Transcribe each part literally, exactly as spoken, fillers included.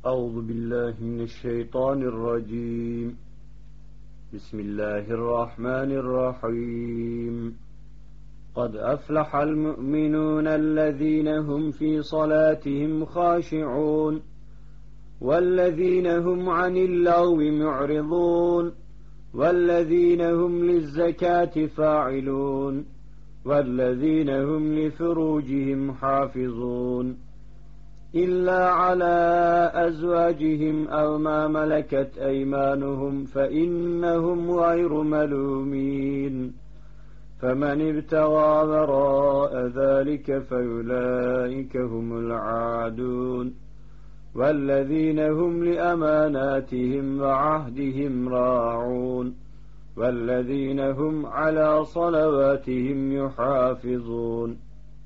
أعوذ بالله من الشيطان الرجيم. بسم الله الرحمن الرحيم. قد أفلح المؤمنون الذين هم في صلاتهم خاشعون والذين هم عن اللغو معرضون والذين هم للزكاة فاعلون والذين هم لفروجهم حافظون إلا على أزواجهم أو ما ملكت أيمانهم فإنهم غير ملومين. فمن ابتغى وراء ذلك فأولئك هم العادون والذين هم لأماناتهم وعهدهم راعون والذين هم على صلواتهم يحافظون.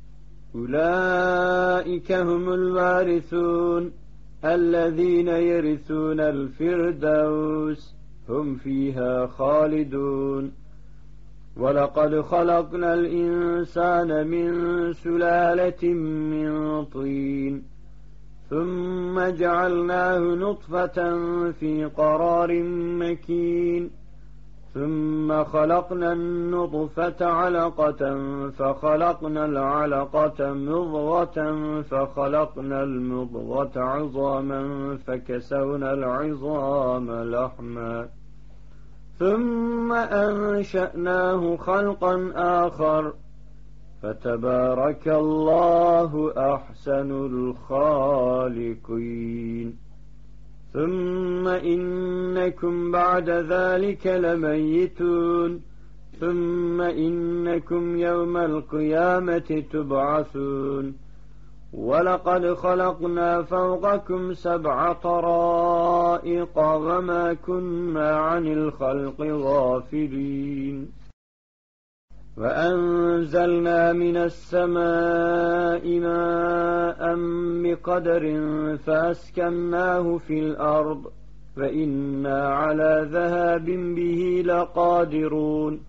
أولئك هم الوارثون الذين يرثون الفردوس هم فيها خالدون. ولقد خلقنا الإنسان من سلالة من طين ثم جعلناه نطفة في قرار مكين ثم خلقنا النطفة علقة فخلقنا العلقة مضغة فخلقنا المضغة عظاما فكسونا العظام لحما ثم أنشأناه خلقا آخر فتبارك الله أحسن الخالقين. ثم إنكم بعد ذلك لميتون ثم إنكم يوم القيامة تبعثون. ولقد خلقنا فوقكم سبع طرائق وما كنا عن الخلق غافلين. وأنزلنا من السماء ماء بقدر فأسكناه في الأرض فإنا على ذهاب به لقادرون.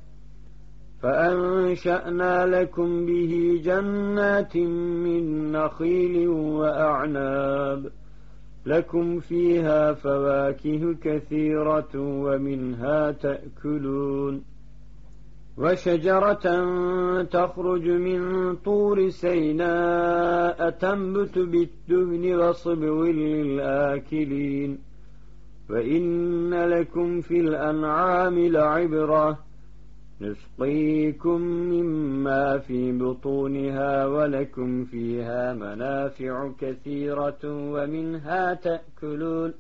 فأنشأنا لكم به جنات من نخيل وأعناب لكم فيها فواكه كثيرة ومنها تأكلون. وشجرة تخرج من طور سيناء تنبت بالدهن وصبغ للآكلين. وإن لكم في الأنعام لعبرة نسقيكم مما في بطونها ولكم فيها منافع كثيرة ومنها تأكلون.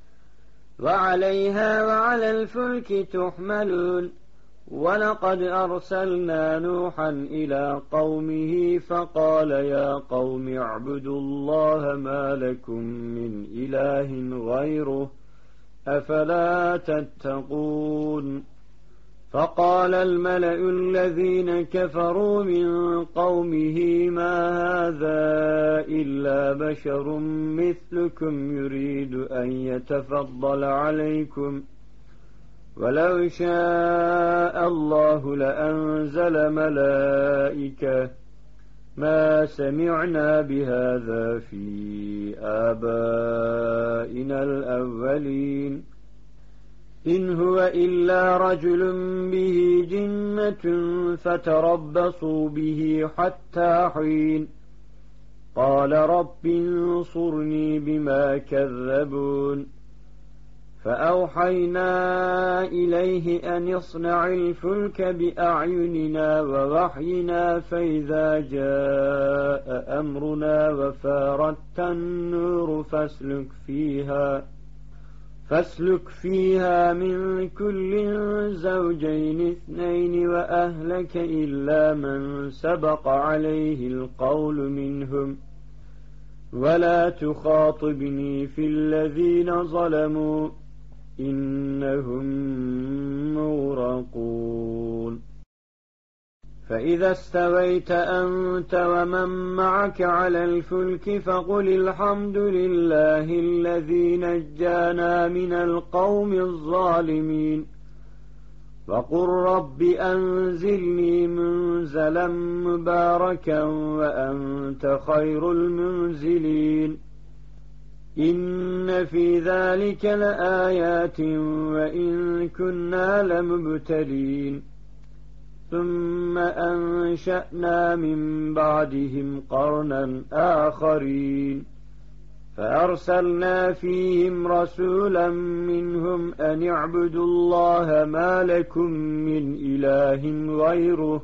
وعليها وعلى الفلك تحملون. ولقد أرسلنا نوحا إلى قومه فقال يا قوم اعبدوا الله ما لكم من إله غيره أفلا تتقون. فقال الملأ الذين كفروا من قومه ما هذا إلا بشر مثلكم يريد أن يتفضل عليكم ولو شاء الله لأنزل ملائكة ما سمعنا بهذا في آبائنا الأولين إن هو إلا رجل به جنة فتربصوا به حتى حين. قال رب انصرني بما كذبون. فأوحينا إليه أن يصنع الفلك بأعيننا ووحينا فإذا جاء أمرنا وفارت النور فاسلك فيها فاسلك فيها من كل زوجين اثنين وأهلك إلا من سبق عليه القول منهم ولا تخاطبني في الذين ظلموا إنهم مغرقون. فإذا استويت أنت ومن معك على الفلك فقل الحمد لله الذي نجانا من القوم الظالمين وقل رب أنزلني منزلا مباركا وأنت خير المنزلين إن في ذلك لآيات وإن كنا لمبتلين ثم أنشأنا من بعدهم قرنا آخرين فأرسلنا فيهم رسولا منهم أن اعبدوا الله ما لكم من إله غيره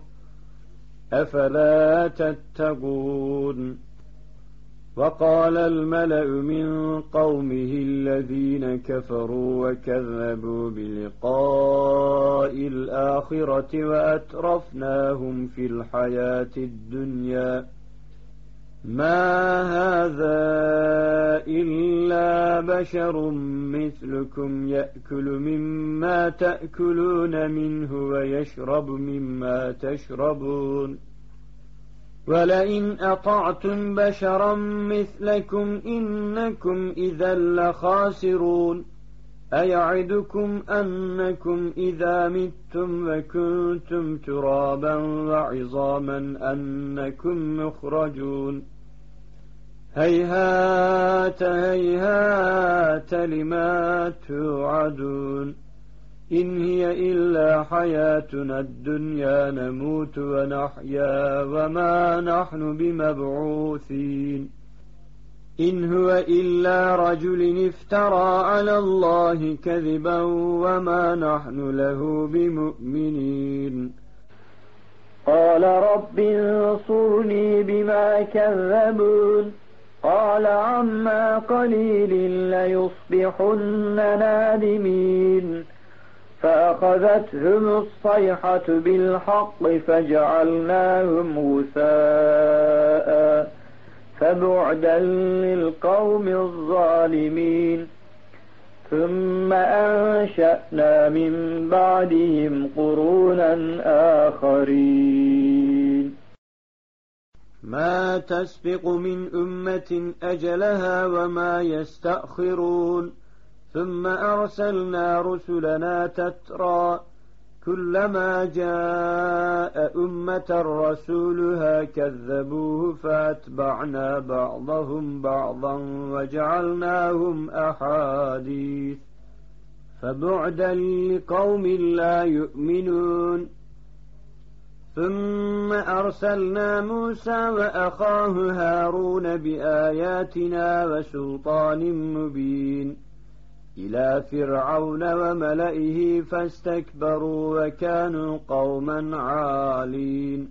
أفلا تتقون وقال الملأ من قومه الذين كفروا وكذبوا بلقاء الآخرة وأترفناهم في الحياة الدنيا ما هذا إلا بشر مثلكم يأكل مما تأكلون منه ويشرب مما تشربون ولئن أطعتم بشرا مثلكم إنكم إذا لخاسرون أيعدكم أنكم إذا متم وكنتم ترابا وعظاما أنكم مخرجون هيهات هيهات لما توعدون إن هي إلا حياتنا الدنيا نموت ونحيا وما نحن بمبعوثين إن هو إلا رجل افترى على الله كذبا وما نحن له بمؤمنين قال رب انصرني بما كذبون قال عما قليل ليصبحن نادمين فأخذتهم الصيحة بالحق فجعلناهم غثاء فبعدا للقوم الظالمين ثم أنشأنا من بعدهم قرونا آخرين ما تسبق من أمة أجلها وما يستأخرون ثم أرسلنا رسلنا تترى كلما جاء أمة رسولها كذبوه فأتبعنا بعضهم بعضا وجعلناهم أحاديث فبعدا لقوم لا يؤمنون ثم أرسلنا موسى وأخاه هارون بآياتنا وسلطان مبين إلى فرعون وملئه فاستكبروا وكانوا قوما عالين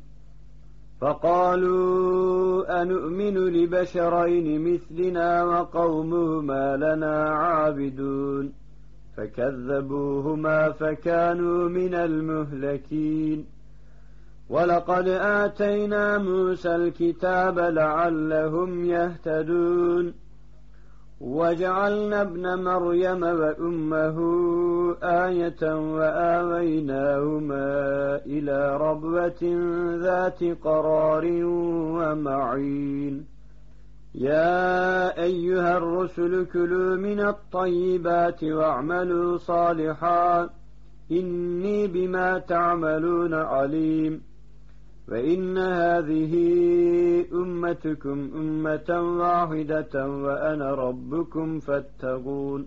فقالوا أنؤمن لبشرين مثلنا وقومهما لنا عابدون فكذبوهما فكانوا من المهلكين ولقد آتينا موسى الكتاب لعلهم يهتدون وجعلنا ابن مريم وأمه آية وآويناهما إلى ربوة ذات قرار ومعين يا أيها الرسل كلوا من الطيبات واعملوا صالحا إني بما تعملون عليم وإن هذه أمتكم أمة واحدة وأنا ربكم فاتقون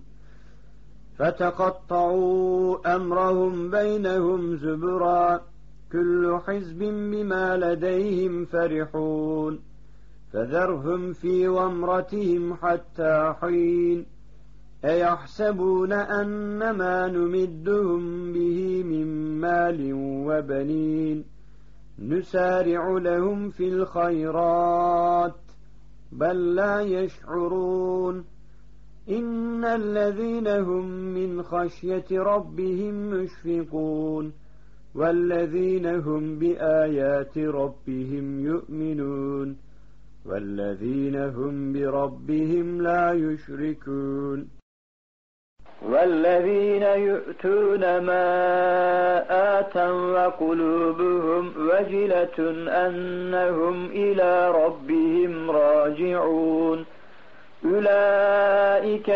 فتقطعوا أمرهم بينهم زبرا كل حزب بما لديهم فرحون فذرهم في غمرتهم حتى حين أيحسبون أنما نمدهم به من مال وبنين نسارع لهم في الخيرات بل لا يشعرون إن الذين هم من خشية ربهم مشفقون والذين هم بآيات ربهم يؤمنون والذين هم بربهم لا يشركون والذين يؤتون ما آتوا وقلوبهم وجلة أنهم إلى ربهم راجعون أولئك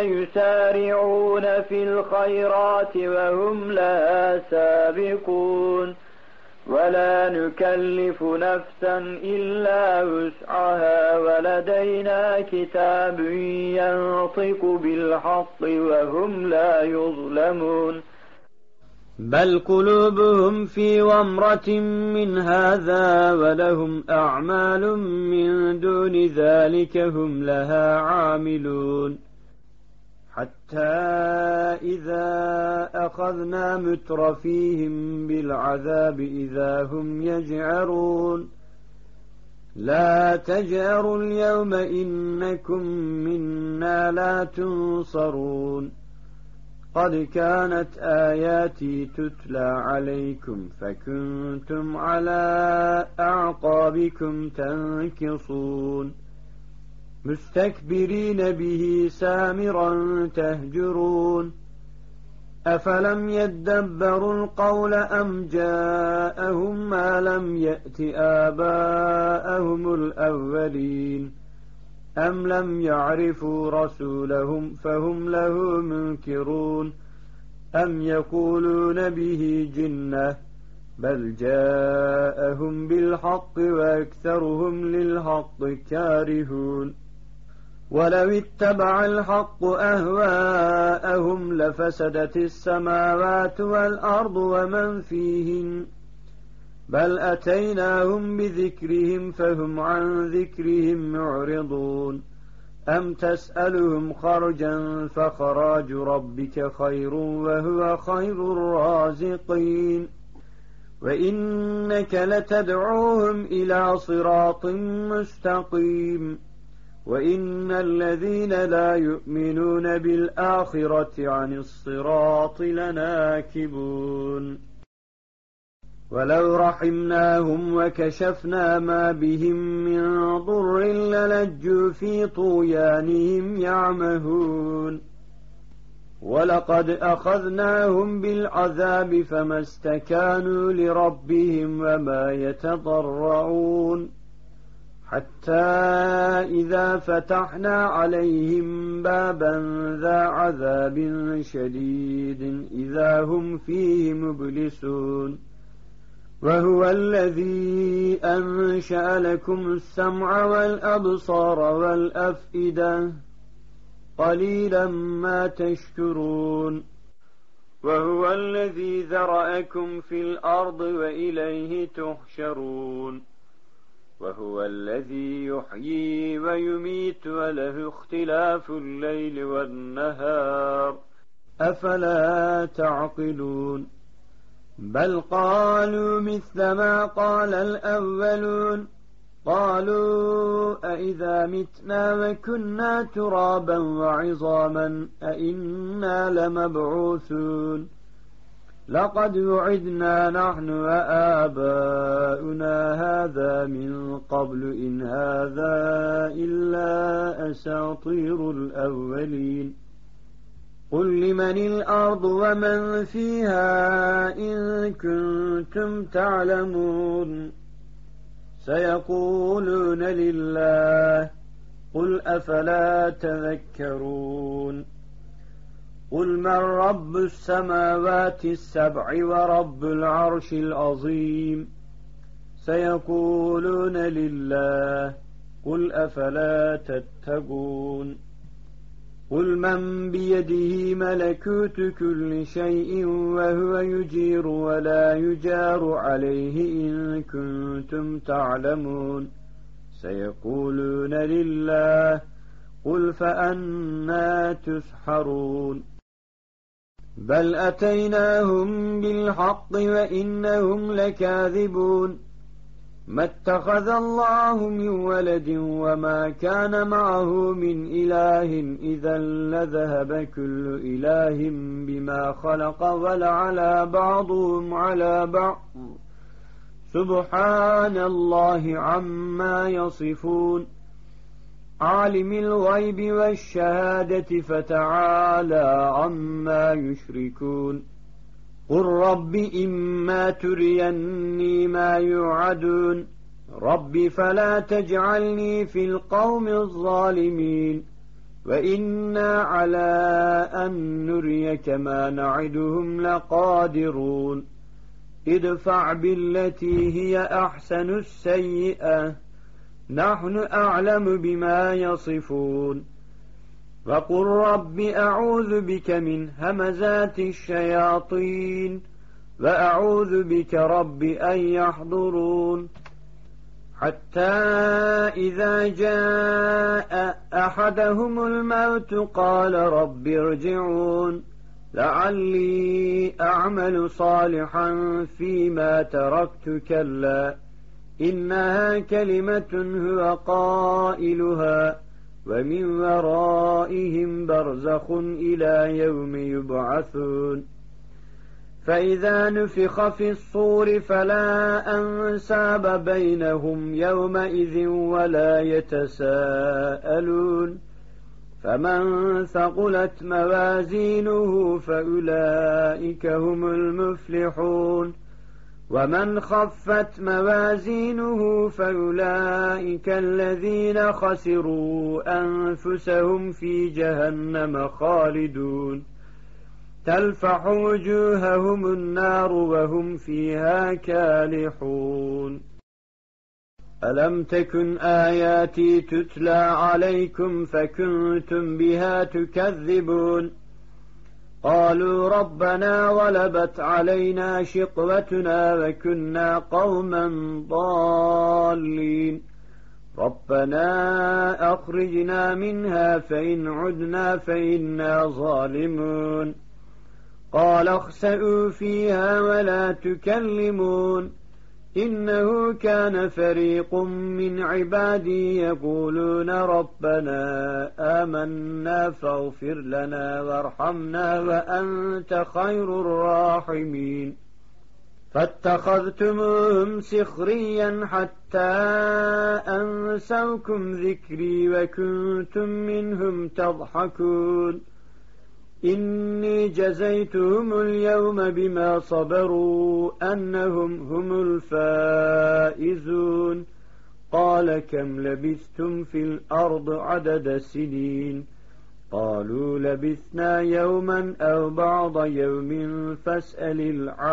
يسارعون في الخيرات وهم لها سابقون ولا نكلف نفسا إلا وسعها ولدينا كتاب ينطق بالحق وهم لا يظلمون بل قلوبهم في غمرة من هذا ولهم أعمال من دون ذلك هم لها عاملون حتى إذا أخذنا مترفيهم بالعذاب إذا هم يجعرون لا تجعروا اليوم إنكم منا لا تنصرون قد كانت آياتي تتلى عليكم فكنتم على أعقابكم تنكصون مستكبرين به سامرا تهجرون أفلم يدبروا القول أم جاءهم ما لم يأت آباءهم الأولين أم لم يعرفوا رسولهم فهم له منكرون أم يقولون به جنة بل جاءهم بالحق وأكثرهم للحق كارهون ولو اتبع الحق أهواءهم لفسدت السماوات والأرض ومن فيهن بل أتيناهم بذكرهم فهم عن ذكرهم معرضون أم تسألهم خرجا فخراج ربك خير وهو خير الرازقين وإنك لتدعوهم إلى صراط مستقيم وإن الذين لا يؤمنون بالآخرة عن الصراط لناكبون ولو رحمناهم وكشفنا ما بهم من ضر للجوا في طغيانهم يعمهون ولقد أخذناهم بالعذاب فما استكانوا لربهم وما يتضرعون حتى إذا فتحنا عليهم بابا ذا عذاب شديد إذا هم فيه مبلسون وهو الذي أنشأ لكم السمع والأبصار والأفئدة قليلا ما تشكرون وهو الذي ذرأكم في الأرض وإليه تحشرون وهو الذي يحيي ويميت وله اختلاف الليل والنهار أفلا تعقلون بل قالوا مثل ما قال الأولون قالوا أئذا متنا وكنا ترابا وعظاما أئنا لمبعوثون لقد وعدنا نحن وآباؤنا هذا من قبل إن هذا إلا أساطير الأولين قل لمن الأرض ومن فيها إن كنتم تعلمون سيقولون لله قل أفلا تذكرون قل من رب السماوات السبع ورب العرش العظيم سيقولون لله قل أفلا تتقون قل من بيده ملكوت كل شيء وهو يجير ولا يجار عليه إن كنتم تعلمون سيقولون لله قل فأنى تسحرون بل أتيناهم بالحق وإنهم لكاذبون ما اتخذ الله من ولد وما كان معه من إله إذا لذهب كل إله بما خلق ولعلى بعضهم على بعض سبحان الله عما يصفون عالم الغيب والشهادة فتعالى عما يشركون قل رب إما تريني ما يوعدون رب فلا تجعلني في القوم الظالمين وإنا على أن نريك ما نعدهم لقادرون ادفع بالتي هي أحسن السيئة نحن أعلم بما يصفون وقل رب أعوذ بك من همزات الشياطين وأعوذ بك رب أن يحضرون حتى إذا جاء أحدهم الموت قال رب ارجعون لعلي أعمل صالحا فيما تركت كلا إنها كلمة هو قائلها ومن ورائهم برزخ إلى يوم يبعثون فإذا نفخ في الصور فلا أنساب بينهم يومئذ ولا يتساءلون فمن ثقلت موازينه فأولئك هم المفلحون ومن خفت موازينه فأولئك الذين خسروا أنفسهم في جهنم خالدون تلفح وجوههم النار وهم فيها كالحون ألم تكن آياتي تتلى عليكم فكنتم بها تكذبون قالوا ربنا غلبت علينا شقوتنا وكنا قوما ضالين ربنا أخرجنا منها فإن عدنا فإنا ظالمون قال اخسئوا فيها ولا تكلمون إنه كان فريق من عبادي يقولون ربنا آمنا فاغفر لنا وارحمنا وأنت خير الراحمين فاتخذتموهم سخريا حتى أنسوكم ذكري وكنتم منهم تضحكون إني جزيتهم اليوم بما صبروا أنهم هم الفائزون قال كم لبثتم في الأرض عدد سنين قالوا لبثنا يوما أو بعض يوم فاسأل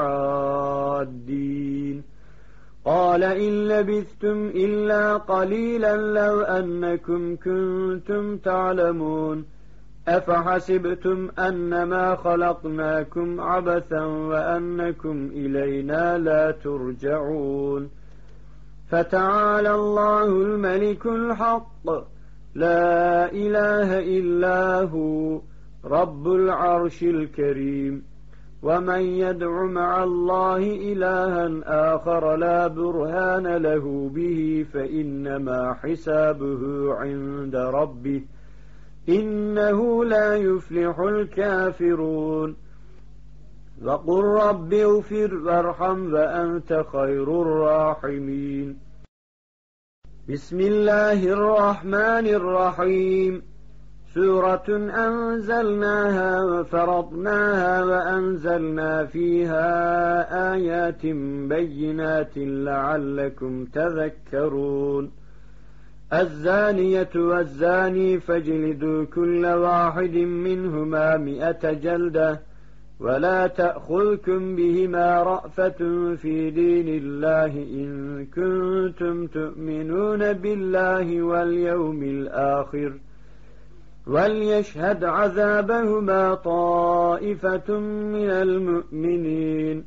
العادين قال إن لبثتم إلا قليلا لو أنكم كنتم تعلمون أفحسبتم أنما خلقناكم عبثا وأنكم إلينا لا ترجعون فتعالى الله الملك الحق لا إله إلا هو رب العرش الكريم ومن يدع مع الله إلها آخر لا برهان له به فإنما حسابه عند ربه إنه لا يفلح الكافرون وقل رب اغفر وارحم وأنت خير الراحمين بسم الله الرحمن الرحيم سورة أنزلناها وفرضناها وأنزلنا فيها آيات بينات لعلكم تذكرون الزانية والزاني فاجلدوا كل واحد منهما مئة جلدة ولا تأخذكم بهما رأفة في دين الله إن كنتم تؤمنون بالله واليوم الآخر وليشهد عذابهما طائفة من المؤمنين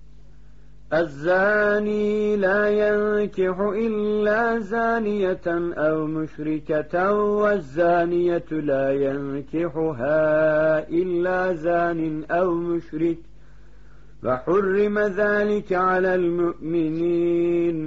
الزاني لا ينكح إلا زانية أو مشركة والزانية لا ينكحها إلا زان أو مشرك وحرم ذلك على المؤمنين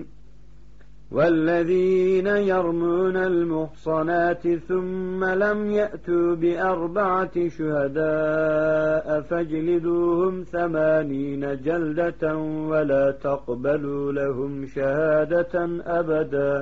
والذين يرمون المحصنات ثم لم يأتوا بأربعة شهداء فاجلدوهم ثمانين جلدة ولا تقبلوا لهم شهادة أبدا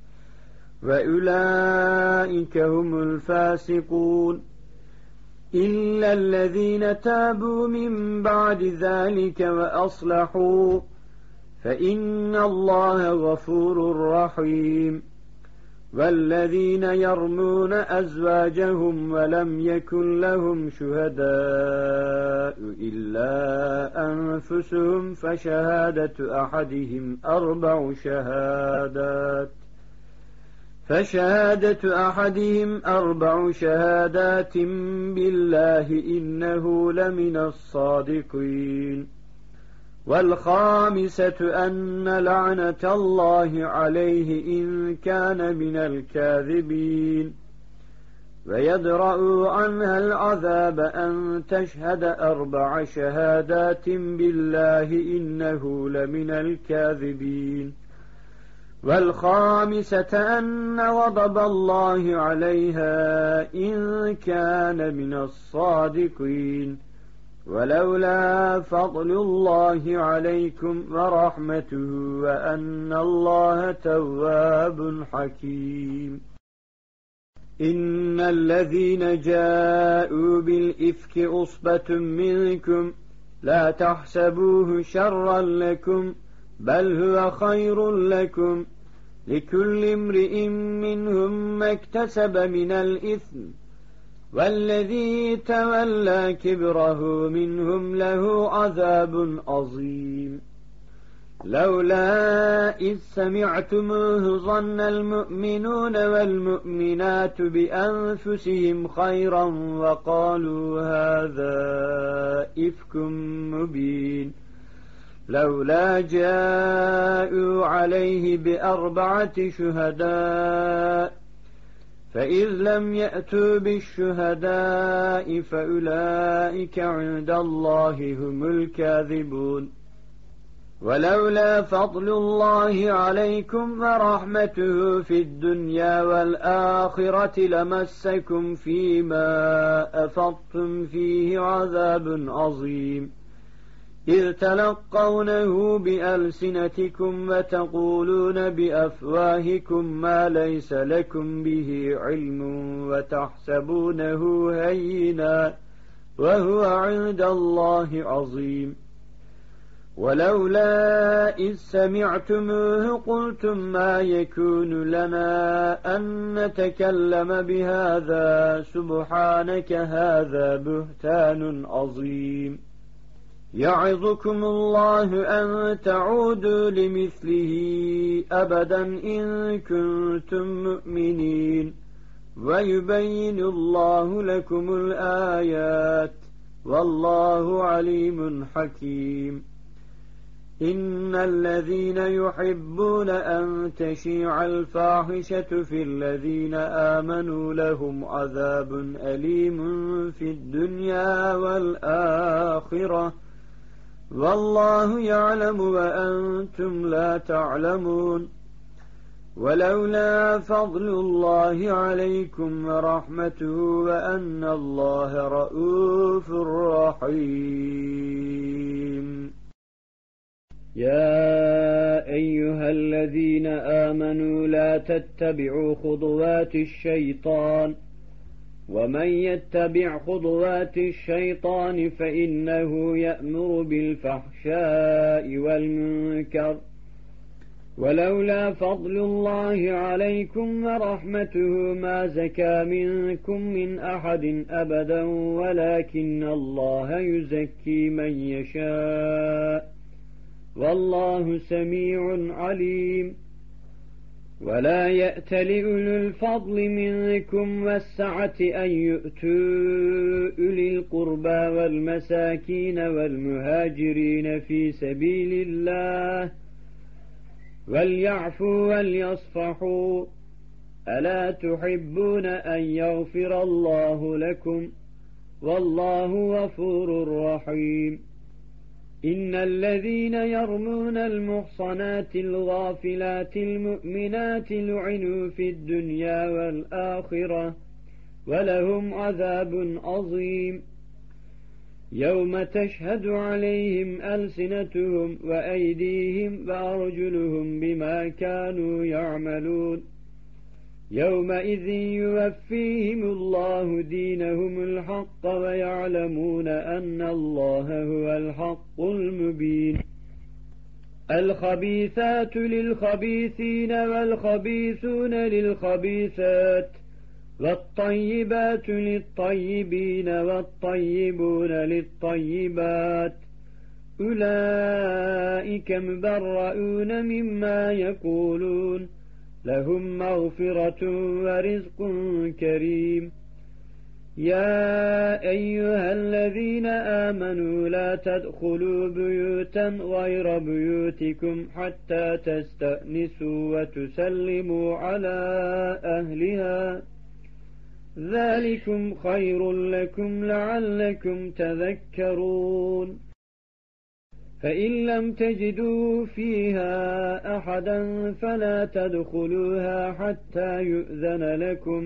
وأولئك هم الفاسقون إلا الذين تابوا من بعد ذلك وأصلحوا فإن الله غفور رحيم والذين يرمون أزواجهم ولم يكن لهم شهداء إلا أنفسهم فشهادة أحدهم أربع شهادات فشهادة أحدهم أربع شهادات بالله إنه لمن الصادقين والخامسة أن لعنة الله عليه إن كان من الكاذبين ويدرأ عنها العذاب أن تشهد أربع شهادات بالله إنه لمن الكاذبين والخامسة أن غضب الله عليها إن كان من الصادقين ولولا فضل الله عليكم ورحمته وأن الله تواب حكيم إن الذين جاءوا بالإفك أصبة منكم لا تحسبوه شرا لكم بل هو خير لكم لكل امرئ منهم ما اكتسب من الإثم والذي تولى كبره منهم له عذاب عظيم لولا إذ سمعتموه ظن المؤمنون والمؤمنات بأنفسهم خيرا وقالوا هذا إفك مبين لولا جاءوا عليه بأربعة شهداء فإذ لم يأتوا بالشهداء فأولئك عند الله هم الكاذبون ولولا فضل الله عليكم ورحمته في الدنيا والآخرة لمسكم فيما أفضتم فيه عذاب عظيم إذ تلقونه بألسنتكم وتقولون بأفواهكم ما ليس لكم به علم وتحسبونه هينا وهو عند الله عظيم ولولا إذ سمعتموه قلتم ما يكون لنا أن نتكلم بهذا سبحانك هذا بهتان عظيم يعظكم الله أن تعودوا لمثله أبدا إن كنتم مؤمنين ويبين الله لكم الآيات والله عليم حكيم إن الذين يحبون أن تشيع الفاحشة في الذين آمنوا لهم عذاب أليم في الدنيا والآخرة والله يعلم وأنتم لا تعلمون ولولا فضل الله عليكم ورحمته وأن الله رؤوف رحيم يا أيها الذين آمنوا لا تتبعوا خطوات الشيطان ومن يتبع خطوات الشيطان فإنه يأمر بالفحشاء والمنكر ولولا فضل الله عليكم ورحمته ما زكى منكم من أحد أبدا ولكن الله يزكي من يشاء والله سميع عليم ولا يأت لأولو الفضل منكم والسعة أن يؤتوا أولي القربى والمساكين والمهاجرين في سبيل الله وليعفوا وليصفحوا ألا تحبون أن يغفر الله لكم والله غفور رحيم إن الذين يرمون المحصنات الغافلات المؤمنات لعنوا في الدنيا والآخرة ولهم عذاب عظيم يوم تشهد عليهم ألسنتهم وأيديهم وأرجلهم بما كانوا يعملون يومئذ يوفيهم الله دينهم الحق ويعلمون أن الله هو الحق المبين الخبيثات للخبيثين والخبيثون للخبيثات والطيبات للطيبين والطيبون للطيبات أولئك مبرؤون مما يقولون لهم مغفرة ورزق كريم. يا أيها الذين آمنوا لا تدخلوا بيوتا غير بيوتكم حتى تستأنسوا وتسلموا على أهلها ذلكم خير لكم لعلكم تذكرون. فإن لم تجدوا فيها أحدا فلا تدخلوها حتى يؤذن لكم،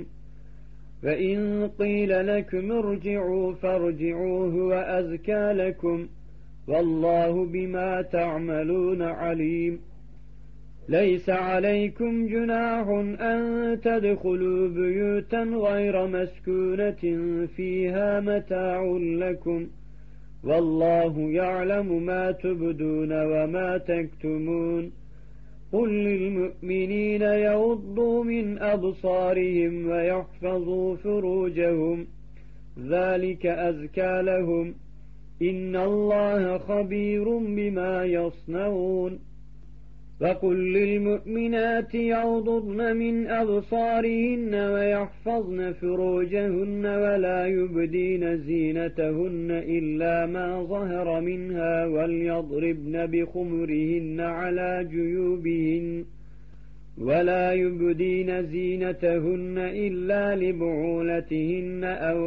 فإن قيل لكم ارجعوا فارجعوا هو أزكى لكم والله بما تعملون عليم. ليس عليكم جناح أن تدخلوا بيوتا غير مسكونة فيها متاع لكم والله يعلم ما تبدون وما تكتمون. قل للمؤمنين يغضوا من أبصارهم ويحفظوا فروجهم ذلك أزكى لهم إن الله خبير بما يصنعون. وقل للمؤمنات يغضضن من أبصارهن ويحفظن فروجهن ولا يبدين زينتهن إلا ما ظهر منها وليضربن بخمرهن على جيوبهن ولا يبدين زينتهن إلا لبعولتهن أو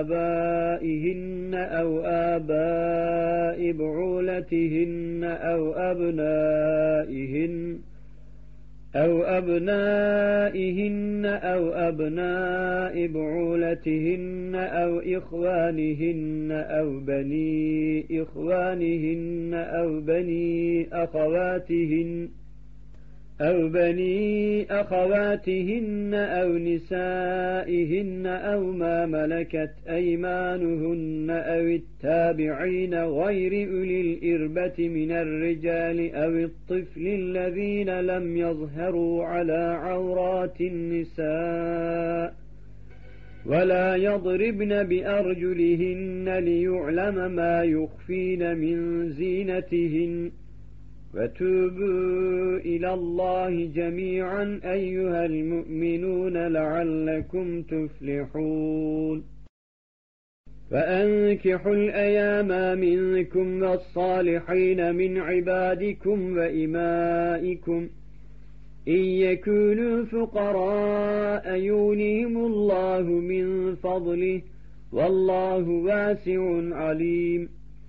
آبائهن أو آباء بعولتهن أو أبنائهن أو أبنائهن أو أبناء بعولتهن أو إخوانهن أو بني إخوانهن أو بني أخواتهن أو بني أخواتهن أو نسائهن أو ما ملكت أيمانهن أو التابعين غير أولي الإربة من الرجال أو الطفل الذين لم يظهروا على عورات النساء ولا يضربن بأرجلهن ليعلم ما يخفين من زينتهن. وتوبوا إلى الله جميعا أيها المؤمنون لعلكم تفلحون. فأنكحوا الأيام منكم والصالحين من عبادكم وإمائكم إن يكونوا فقراء يغنيهم الله من فضله والله واسع عليم.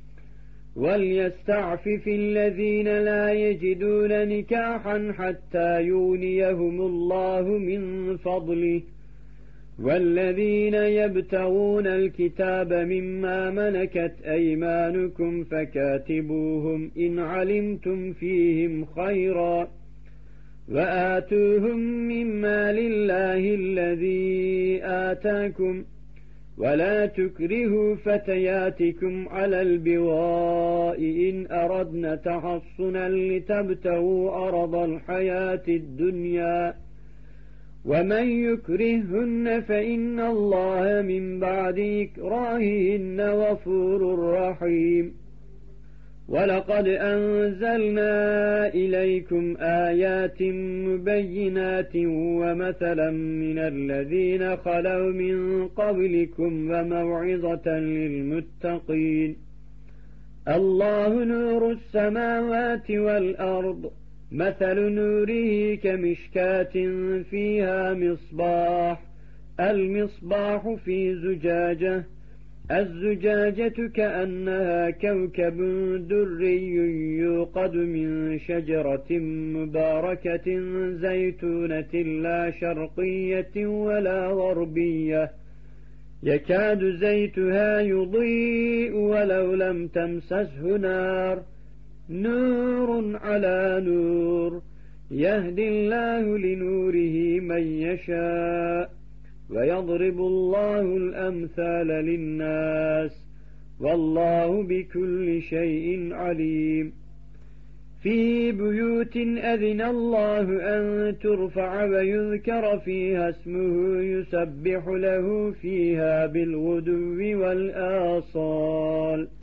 وليستعفف الذين لا يجدون نكاحا حتى يغنيهم الله من فضله والذين يبتغون الكتاب مما ملكت أيمانكم فكاتبوهم إن علمتم فيهم خيرا وآتوهم مما لله الذي آتاكم ولا تكرهوا فتياتكم على البغاء إن أردنا تحصنا لتبتغوا عرض الحياة الدنيا ومن يكرههن فإن الله من بعد إكراههن غفور رحيم. ولقد أنزلنا إليكم آيات مبينات ومثلا من الذين خلوا من قبلكم وموعظة للمتقين. الله نور السماوات والأرض مثل نوره كمشكاة فيها مصباح المصباح في زجاجة الزجاجة كأنها كوكب دري يوقد من شجرة مباركة زيتونة لا شرقية ولا غربية يكاد زيتها يضيء ولو لم تمسسه نار نور على نور يهدي الله لنوره من يشاء ويضرب الله الأمثال للناس والله بكل شيء عليم. في بيوت أذن الله أن ترفع ويذكر فيها اسمه يسبح له فيها بالغدو والآصال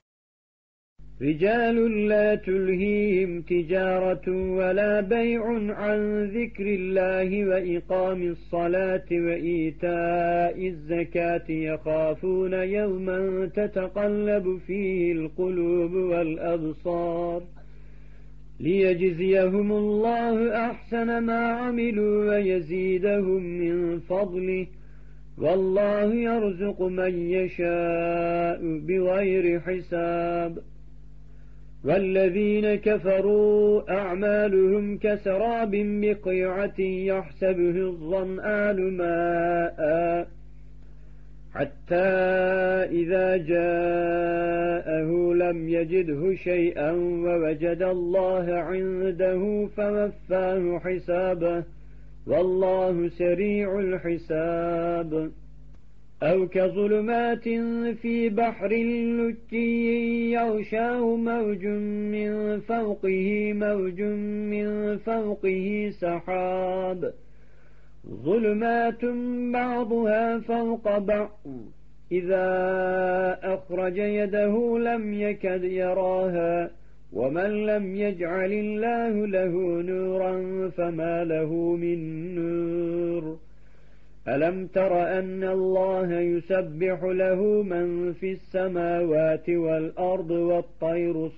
رجال لا تلهيهم تجارة ولا بيع عن ذكر الله وإقام الصلاة وإيتاء الزكاة يخافون يوما تتقلب فيه القلوب والأبصار ليجزيهم الله أحسن ما عملوا ويزيدهم من فضله والله يرزق من يشاء بغير حساب والذين كفروا أعمالهم كسراب بقيعة يحسبه الظمآن ماء حتى إذا جاءه لم يجده شيئا ووجد الله عنده فوفاه حسابه والله سريع الحساب أو كظلمات في بحر لجي يغشاه موج من فوقه موج من فوقه سحاب ظلمات بعضها فوق بعض إذا أخرج يده لم يكد يراها ومن لم يجعل الله له نورا فما له من نور ألم تر أن الله يسبح له من في السماوات والأرض والطير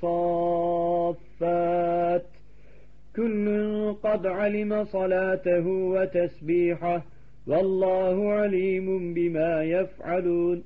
صافات كل قد علم صلاته وتسبيحه والله عليم بما يفعلون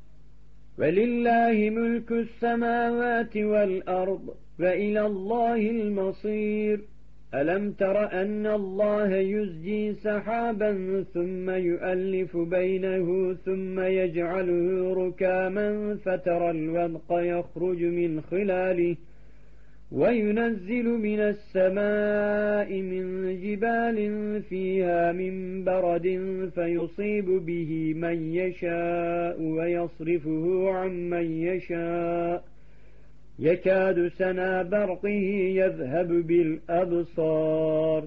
ولله ملك السماوات والأرض وإلى الله المصير ألم تر أن الله يزجي سحابا ثم يؤلف بينه ثم يجعله ركاما فترى الودق يخرج من خلاله وينزل من السماء من جبال فيها من برد فيصيب به من يشاء ويصرفه عن من يشاء يكاد سنا برقه يذهب بالأبصار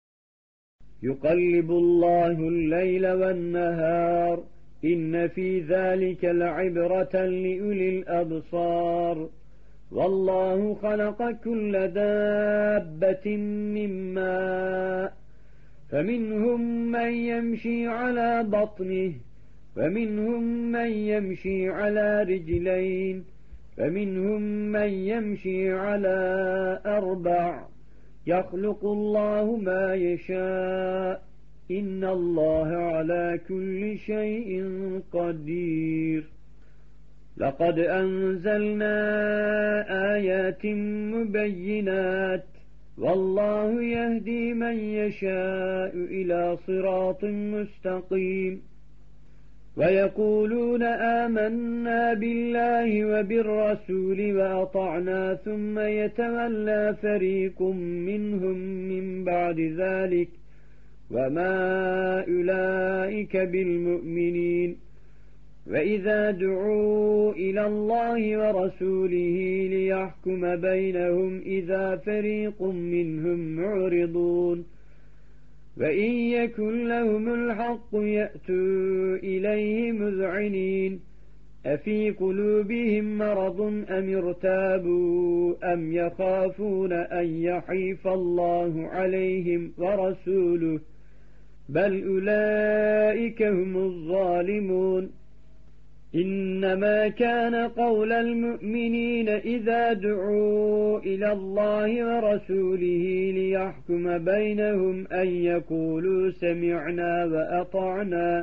يقلب الله الليل والنهار إن في ذلك لعبرة لأولي الأبصار والله خلق كل دابة من ماء فمنهم من يمشي على بطنه ومنهم من يمشي على رجلين فمنهم من يمشي على أربع يخلق الله ما يشاء إن الله على كل شيء قدير لقد أنزلنا آيات مبينات والله يهدي من يشاء إلى صراط مستقيم ويقولون آمنا بالله وبالرسول وأطعنا ثم يتولى فريق منهم من بعد ذلك وما أولئك بالمؤمنين وإذا دعوا إلى الله ورسوله ليحكم بينهم إذا فريق منهم معرضون وإن يكن لهم الحق يأتوا إليه مذعنين أفي قلوبهم مرض أم ارتابوا أم يخافون أن يحيف الله عليهم ورسوله بل أولئك هم الظالمون إنما كان قول المؤمنين إذا دعوا إلى الله ورسوله ليحكم بينهم أن يقولوا سمعنا وأطعنا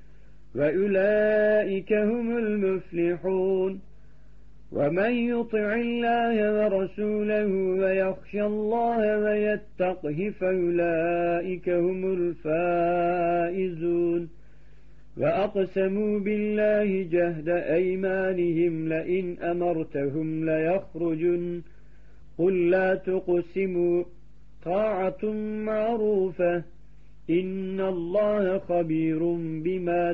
وأولئك هم المفلحون ومن يطع الله ورسوله ويخشى الله ويتقه فأولئك هم الفائزون وأقسموا بالله جهد أيمانهم لئن أمرتهم ليخرجن قل لا تقسموا طاعة معروفة إن الله خبير بما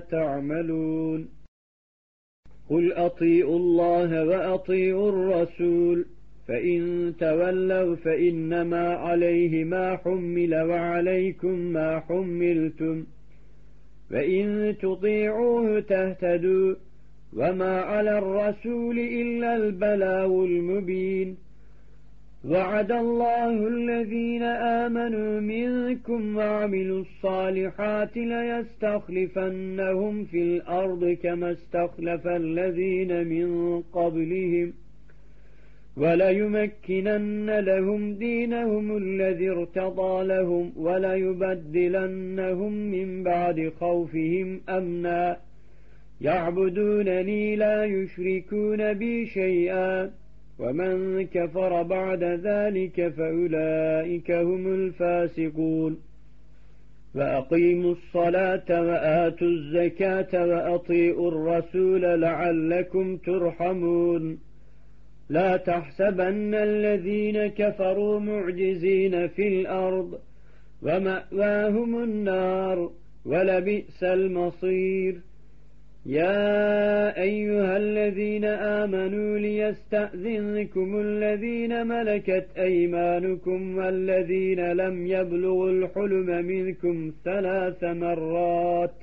تعملون قل أطيعوا الله وأطيعوا الرسول فإن تولوا فإنما عليه ما حمل وعليكم ما حملتم وإن تطيعوه تهتدوا وما على الرسول إلا البلاغ المبين وعد الله الذين آمنوا منكم وعملوا الصالحات ليستخلفنهم في الأرض كما استخلف الذين من قبلهم وليمكنن لهم دينهم الذي ارتضى لهم وليبدلنهم من بعد خوفهم أمنا يعبدونني لا يشركون بي شيئا ومن كفر بعد ذلك فأولئك هم الفاسقون وأقيموا الصلاة وآتوا الزكاة وأطيعوا الرسول لعلكم ترحمون لا تحسبن الذين كفروا معجزين في الأرض ومأواهم النار ولبئس المصير يا أيها الذين آمنوا ليستأذنكم الذين ملكت أيمانكم والذين لم يبلغوا الحلم منكم ثلاث مرات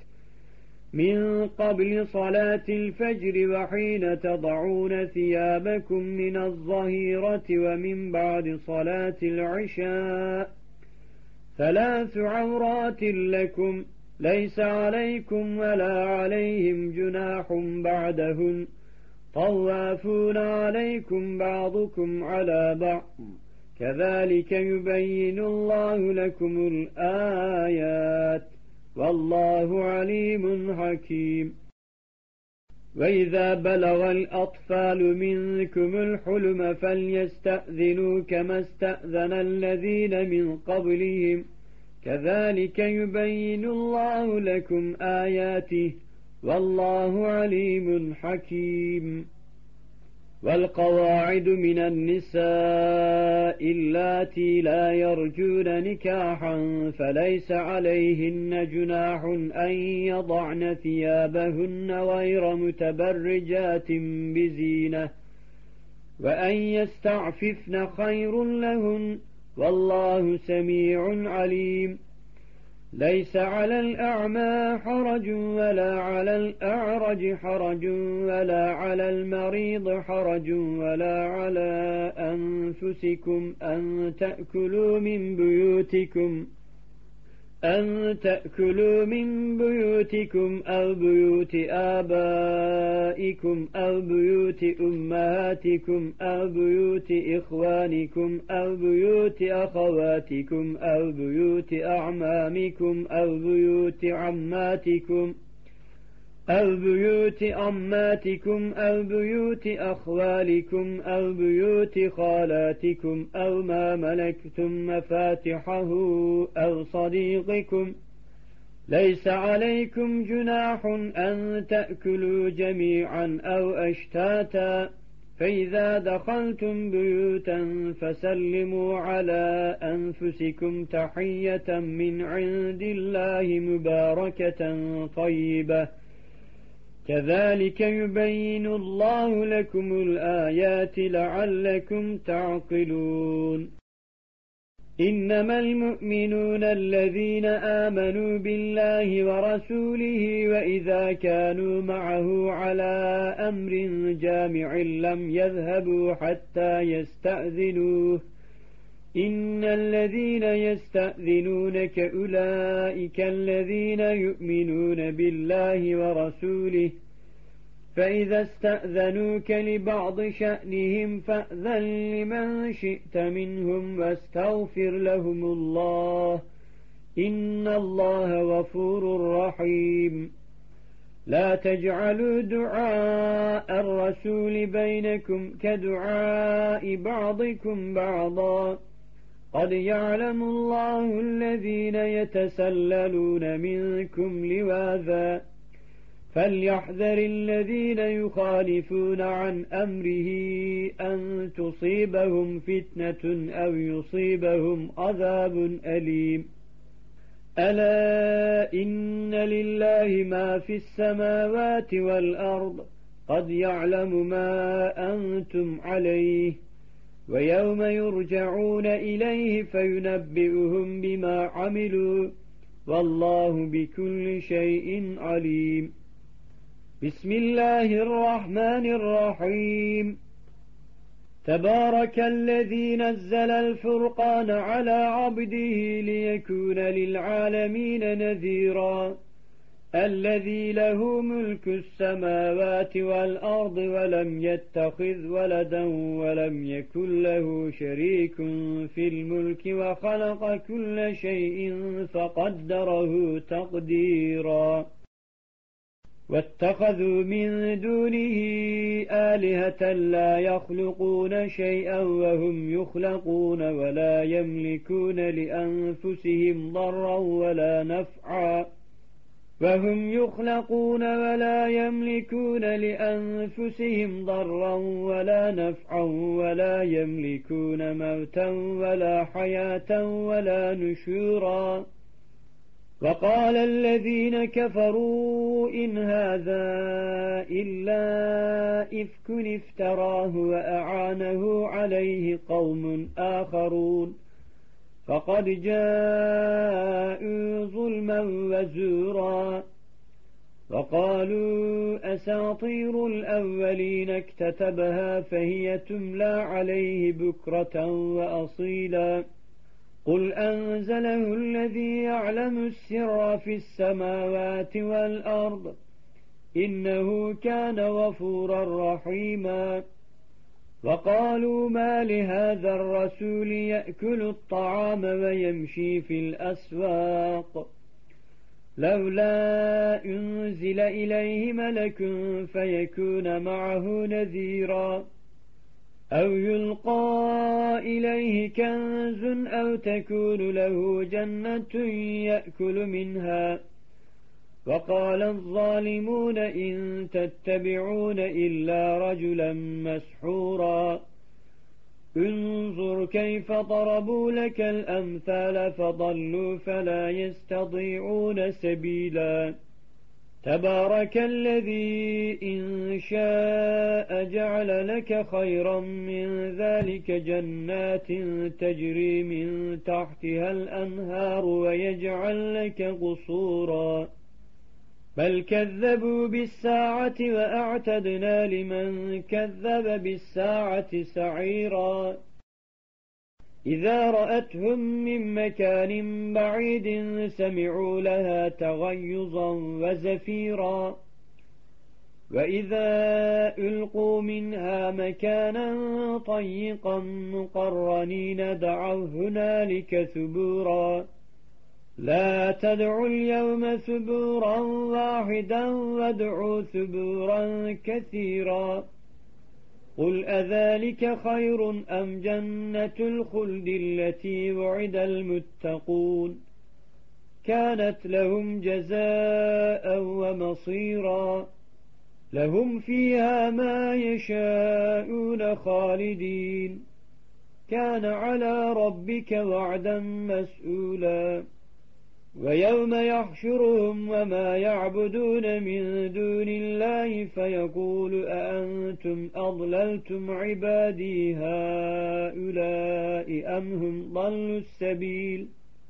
من قبل صلاة الفجر وحين تضعون ثيابكم من الظهيرة ومن بعد صلاة العشاء ثلاث عورات لكم ليس عليكم ولا عليهم جناح بعدهن طوافون عليكم بعضكم على بعض كذلك يبين الله لكم الآيات والله عليم حكيم وإذا بلغ الأطفال منكم الحلم فليستأذنوا كما استأذن الذين من قبلهم كذلك يبين الله لكم آياته والله عليم حكيم والقواعد من النساء اللاتي لا يرجون نكاحا فليس عليهن جناح أن يضعن ثيابهن غير متبرجات بزينة وأن يستعففن خير لهن والله سميع عليم ليس على الأعمى حرج ولا على الأعرج حرج ولا على المريض حرج ولا على أنفسكم أن تأكلوا من بيوتكم أن تأكلوا من بيوتكم أو بيوت آبائكم أو بيوت أمهاتكم أو بيوت إخوانكم أو بيوت أخواتكم أو بيوت أعمامكم أو بيوت عماتكم أو بيوت أماتكم أو بيوت أخوالكم أو بيوت خالاتكم أو ما ملكتم مفاتحه أو صديقكم ليس عليكم جناح أن تأكلوا جميعا أو أشتاتا فإذا دخلتم بيوتا فسلموا على أنفسكم تحية من عند الله مباركة طيبة كذلك يبين الله لكم الآيات لعلكم تعقلون إنما المؤمنون الذين آمنوا بالله ورسوله وإذا كانوا معه على أمر جامع لم يذهبوا حتى يستأذنوه إن الذين يستأذنونك أولئك الذين يؤمنون بالله ورسوله فإذا استأذنوك لبعض شأنهم فأذن لمن شئت منهم واستغفر لهم الله إن الله غفور رحيم لا تجعلوا دعاء الرسول بينكم كدعاء بعضكم بعضا قد يعلم الله الذين يتسللون منكم لواذا فليحذر الذين يخالفون عن أمره أن تصيبهم فتنة أو يصيبهم عذاب أليم ألا إن لله ما في السماوات والأرض قد يعلم ما أنتم عليه ويوم يرجعون إليه فينبئهم بما عملوا والله بكل شيء عليم. بسم الله الرحمن الرحيم. تبارك الذي نزل الفرقان على عبده ليكون للعالمين نذيرا الذي له ملك السماوات والأرض ولم يتخذ ولدا ولم يكن له شريك في الملك وخلق كل شيء فقدره تقديرا واتخذوا من دونه آلهة لا يخلقون شيئا وهم يخلقون ولا يملكون لأنفسهم ضرا ولا نفعا وهم يخلقون ولا يملكون لأنفسهم ضرا ولا نفعا ولا يملكون موتا ولا حياة ولا نشورا. وقال الذين كفروا إن هذا إلا إفك افتراه وأعانه عليه قوم آخرون فقد جاءوا ظلما وزورا. وقالوا أساطير الأولين اكتتبها فهي تملى عليه بكرة وأصيلا. قل أنزله الذي يعلم السر في السماوات والأرض إنه كان غفورا رحيما. وقالوا ما لهذا الرسول يأكل الطعام ويمشي في الأسواق لولا أنزل إليه ملك فيكون معه نذيرا أو يلقى إليه كنز أو تكون له جنة يأكل منها. وقال الظالمون إن تتبعون إلا رجلا مسحورا. انظر كيف ضربوا لك الأمثال فضلوا فلا يستطيعون سبيلا. تبارك الذي إن شاء جعل لك خيرا من ذلك جنات تجري من تحتها الأنهار ويجعل لك قصورا. بل كذبوا بالساعة وأعتدنا لمن كذب بالساعة سعيرا. إذا رأتهم من مكان بعيد سمعوا لها تغيظا وزفيرا. وإذا ألقوا منها مكانا ضيقا مقرنين دعوا هنالك ثبورا. لا تدعوا اليوم ثبورا واحدا وادعوا ثبورا كثيرا. قل أذلك خير أم جنة الخلد التي وعد المتقون كانت لهم جزاء ومصيرا. لهم فيها ما يشاءون خالدين كان على ربك وعدا مسئولا. ويوم يحشرهم وما يعبدون من دون الله فيقول أأنتم أضللتم عبادي هؤلاء أم هم ضلوا السبيل.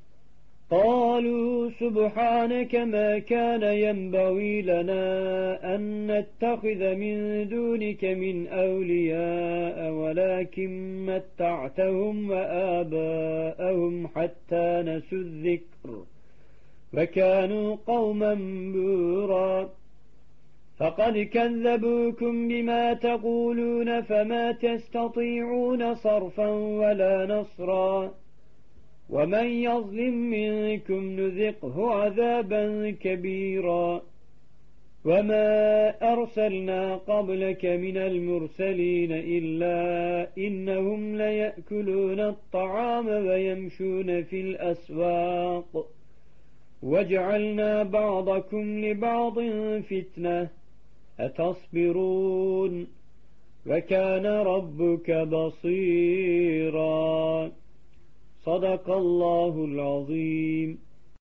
قالوا سبحانك ما كان ينبغي لنا أن نتخذ من دونك من أولياء ولكن متعتهم وآباءهم حتى نسوا الذكر وكانوا قوما بورا. فقد كذبوكم بما تقولون فما تستطيعون صرفا ولا نصرا. ومن يظلم منكم نذقه عذابا كبيرا. وما أرسلنا قبلك من المرسلين إلا إنهم ليأكلون الطعام ويمشون في الأسواق وجعلنا بعضكم لبعض فتنة أتصبرون وكان ربك بصيرا. صدق الله العظيم.